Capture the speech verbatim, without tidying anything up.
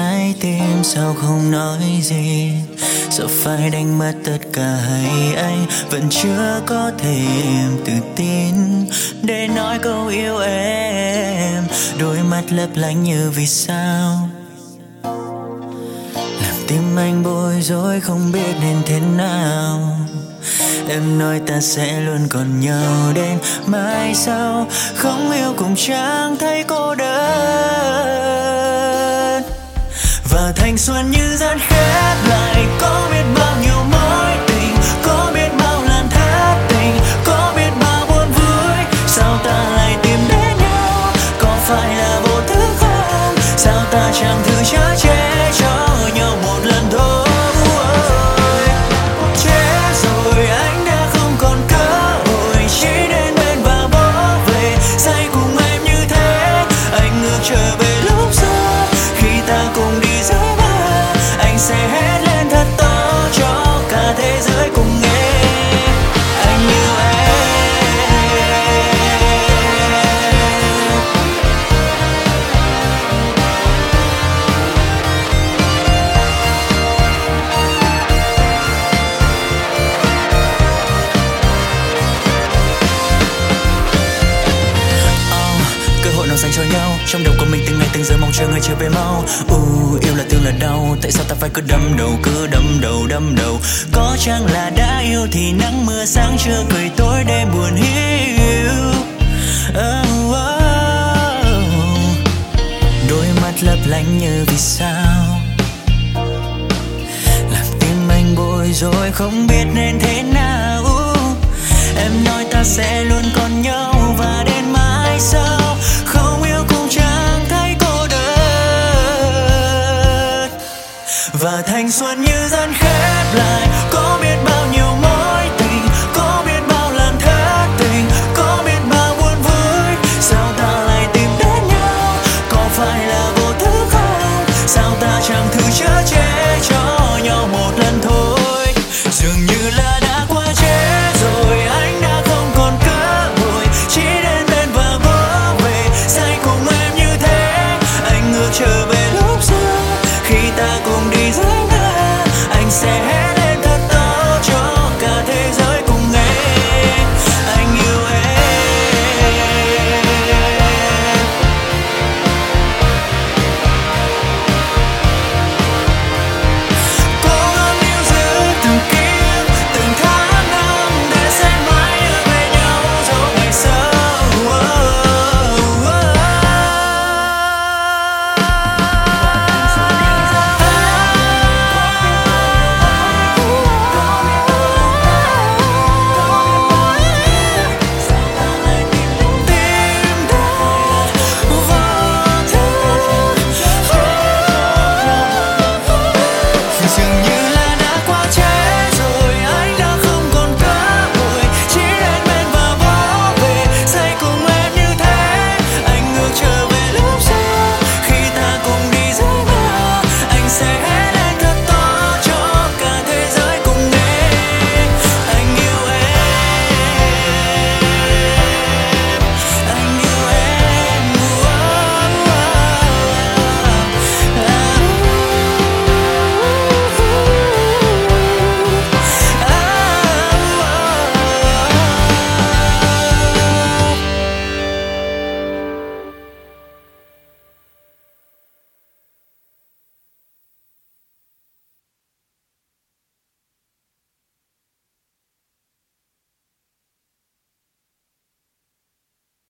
trái tim sao không nói gì, sao phải đánh mất tất cả hay anh vẫn chưa có thêm tự tin để nói câu yêu em. Đôi mắt lấp lánh như vì sao làm tim anh bối rối không biết nên thế nào. Em nói ta sẽ luôn còn nhau đến mai sau, không yêu cũng chẳng thấy cô đơn. Và thanh xuân như dần khép lại, có biết bao nhiêu mối tình, có biết bao lần thất tình, có biết bao buồn vui. Sao ta lại tìm đến nhau, có phải là vô thức không? Sao ta chẳng thử chở che cho nhau một lần thôi. Trở về lúc xưa khi ta cùng đi dưới mưa, anh sẽ hét lên thật to cho cả thế giới cùng nghe. Anh yêu em. Oh, cơ hội nào dành cho nhau, trong đầu của mình từng ngày từng giờ mong chờ người trở về mau. uh, Yêu là thương là đau, tại sao ta phải cứ đâm đầu, cứ đâm đầu đâm đầu. Có chăng là đã yêu thì nắng mưa sáng trưa cười tối đêm buồn hiu. oh, oh. Đôi mắt lấp lánh như vì sao làm tim anh bối rối không biết nên thế nào. Em nói ta sẽ luôn còn nhau và đến mãi sau, không yêu cũng chẳng thấy cô đơn. Và thanh xuân như dần khép lại, có biết bao nhiêu mối